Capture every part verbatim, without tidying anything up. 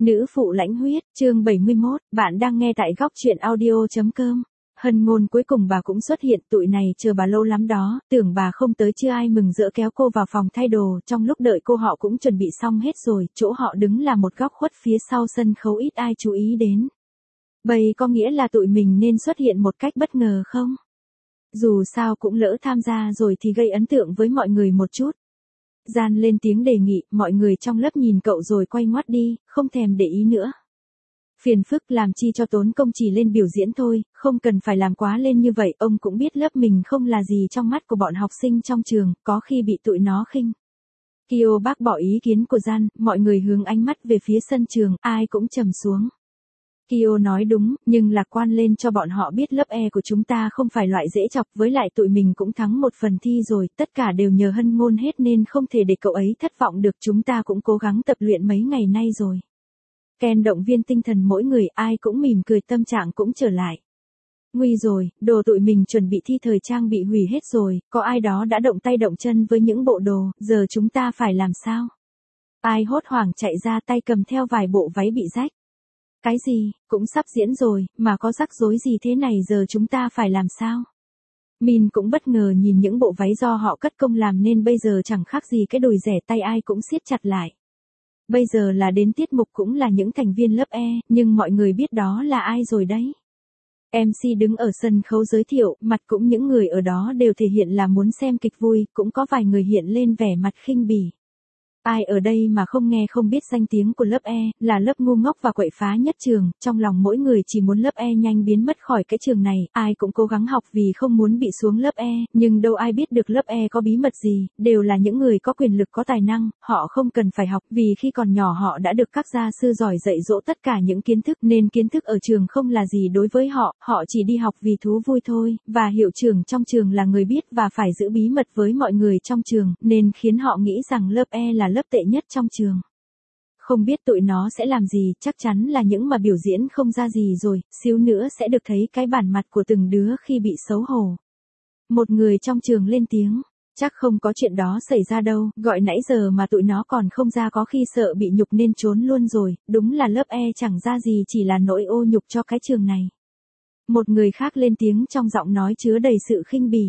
Nữ phụ lãnh huyết, chương bảy mươi mốt, bạn đang nghe tại góc truyện audio.com. Hân Ngôn cuối cùng bà cũng xuất hiện, tụi này chờ bà lâu lắm đó, tưởng bà không tới chưa ai mừng rỡ kéo cô vào phòng thay đồ, trong lúc đợi cô họ cũng chuẩn bị xong hết rồi, chỗ họ đứng là một góc khuất phía sau sân khấu ít ai chú ý đến. Bây có nghĩa là tụi mình nên xuất hiện một cách bất ngờ không? Dù sao cũng lỡ tham gia rồi thì gây ấn tượng với mọi người một chút. Gian lên tiếng đề nghị, mọi người trong lớp nhìn cậu rồi quay ngoắt đi, không thèm để ý nữa. Phiền phức làm chi cho tốn công, chỉ lên biểu diễn thôi, không cần phải làm quá lên như vậy, ông cũng biết lớp mình không là gì trong mắt của bọn học sinh trong trường, có khi bị tụi nó khinh. Kyo bác bỏ ý kiến của Gian, mọi người hướng ánh mắt về phía sân trường, ai cũng trầm xuống. Kyo nói đúng, nhưng lạc quan lên cho bọn họ biết lớp E của chúng ta không phải loại dễ chọc, với lại tụi mình cũng thắng một phần thi rồi, tất cả đều nhờ Hân Ngôn hết nên không thể để cậu ấy thất vọng được, chúng ta cũng cố gắng tập luyện mấy ngày nay rồi. Ken động viên tinh thần mỗi người, ai cũng mỉm cười, tâm trạng cũng trở lại. Nguy rồi, đồ tụi mình chuẩn bị thi thời trang bị hủy hết rồi, có ai đó đã động tay động chân với những bộ đồ, giờ chúng ta phải làm sao? Ai hốt hoảng chạy ra, tay cầm theo vài bộ váy bị rách. Cái gì, cũng sắp diễn rồi, mà có rắc rối gì thế này, giờ chúng ta phải làm sao? Min cũng bất ngờ nhìn những bộ váy do họ cất công làm nên bây giờ chẳng khác gì cái đùi rẻ, tay ai cũng siết chặt lại. Bây giờ là đến tiết mục, cũng là những thành viên lớp E, nhưng mọi người biết đó là ai rồi đấy. em xê đứng ở sân khấu giới thiệu, mặt cũng những người ở đó đều thể hiện là muốn xem kịch vui, cũng có vài người hiện lên vẻ mặt khinh bỉ. Ai ở đây mà không nghe không biết danh tiếng của lớp E, là lớp ngu ngốc và quậy phá nhất trường, trong lòng mỗi người chỉ muốn lớp E nhanh biến mất khỏi cái trường này, ai cũng cố gắng học vì không muốn bị xuống lớp E, nhưng đâu ai biết được lớp E có bí mật gì, đều là những người có quyền lực có tài năng, họ không cần phải học, vì khi còn nhỏ họ đã được các gia sư giỏi dạy dỗ tất cả những kiến thức, nên kiến thức ở trường không là gì đối với họ, họ chỉ đi học vì thú vui thôi, và hiệu trưởng trong trường là người biết và phải giữ bí mật với mọi người trong trường, nên khiến họ nghĩ rằng lớp E là lớp tệ nhất trong trường. Không biết tụi nó sẽ làm gì, chắc chắn là những mà biểu diễn không ra gì rồi, xíu nữa sẽ được thấy cái bản mặt của từng đứa khi bị xấu hổ. Một người trong trường lên tiếng, chắc không có chuyện đó xảy ra đâu, gọi nãy giờ mà tụi nó còn không ra, có khi sợ bị nhục nên trốn luôn rồi, đúng là lớp E chẳng ra gì, chỉ là nỗi ô nhục cho cái trường này. Một người khác lên tiếng trong giọng nói chứa đầy sự khinh bỉ.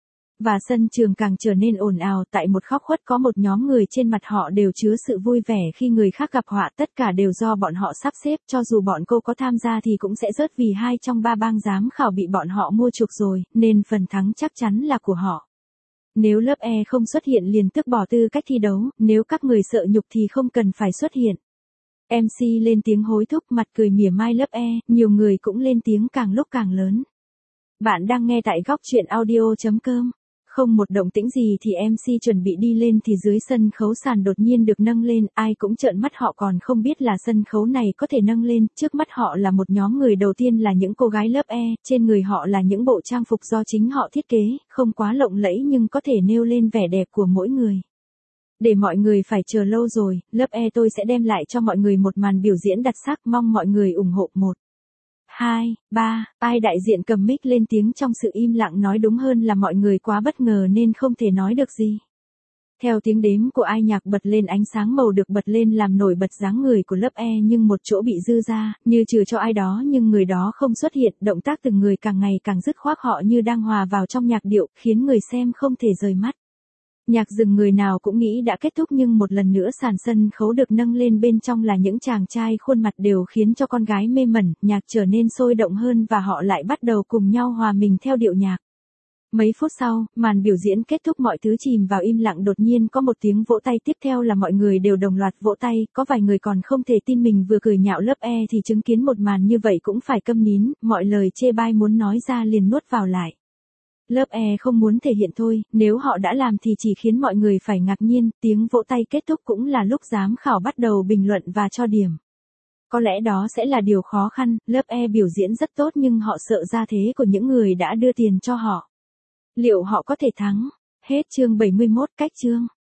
Và sân trường càng trở nên ồn ào, tại một góc khuất có một nhóm người, trên mặt họ đều chứa sự vui vẻ khi người khác gặp họa, tất cả đều do bọn họ sắp xếp, cho dù bọn cô có tham gia thì cũng sẽ rớt vì hai trong ba bang giám khảo bị bọn họ mua chuộc rồi, nên phần thắng chắc chắn là của họ. Nếu lớp E không xuất hiện liền tước bỏ tư cách thi đấu, nếu các người sợ nhục thì không cần phải xuất hiện. em xê lên tiếng hối thúc, mặt cười mỉa mai lớp E, nhiều người cũng lên tiếng càng lúc càng lớn. Bạn đang nghe tại góc truyện audio.com. Không một động tĩnh gì thì em xê chuẩn bị đi lên thì dưới sân khấu sàn đột nhiên được nâng lên, ai cũng trợn mắt, họ còn không biết là sân khấu này có thể nâng lên, trước mắt họ là một nhóm người, đầu tiên là những cô gái lớp E, trên người họ là những bộ trang phục do chính họ thiết kế, không quá lộng lẫy nhưng có thể nêu lên vẻ đẹp của mỗi người. Để mọi người phải chờ lâu rồi, lớp E tôi sẽ đem lại cho mọi người một màn biểu diễn đặc sắc, mong mọi người ủng hộ. Một, hai, ba, ai đại diện cầm mic lên tiếng trong sự im lặng, nói đúng hơn là mọi người quá bất ngờ nên không thể nói được gì. Theo tiếng đếm của ai, nhạc bật lên, ánh sáng màu được bật lên làm nổi bật dáng người của lớp E, nhưng một chỗ bị dư ra, như trừ cho ai đó nhưng người đó không xuất hiện, động tác từng người càng ngày càng dứt khoát, họ như đang hòa vào trong nhạc điệu, khiến người xem không thể rời mắt. Nhạc dừng, người nào cũng nghĩ đã kết thúc, nhưng một lần nữa sàn sân khấu được nâng lên, bên trong là những chàng trai khuôn mặt đều khiến cho con gái mê mẩn, nhạc trở nên sôi động hơn và họ lại bắt đầu cùng nhau hòa mình theo điệu nhạc. Mấy phút sau, màn biểu diễn kết thúc, mọi thứ chìm vào im lặng, đột nhiên có một tiếng vỗ tay, tiếp theo là mọi người đều đồng loạt vỗ tay, có vài người còn không thể tin mình vừa cười nhạo lớp E thì chứng kiến một màn như vậy cũng phải câm nín, mọi lời chê bai muốn nói ra liền nuốt vào lại. Lớp E không muốn thể hiện thôi, nếu họ đã làm thì chỉ khiến mọi người phải ngạc nhiên, tiếng vỗ tay kết thúc cũng là lúc giám khảo bắt đầu bình luận và cho điểm. Có lẽ đó sẽ là điều khó khăn, lớp E biểu diễn rất tốt nhưng họ sợ gia thế của những người đã đưa tiền cho họ. Liệu họ có thể thắng? Hết chương bảy mươi mốt, cách chương.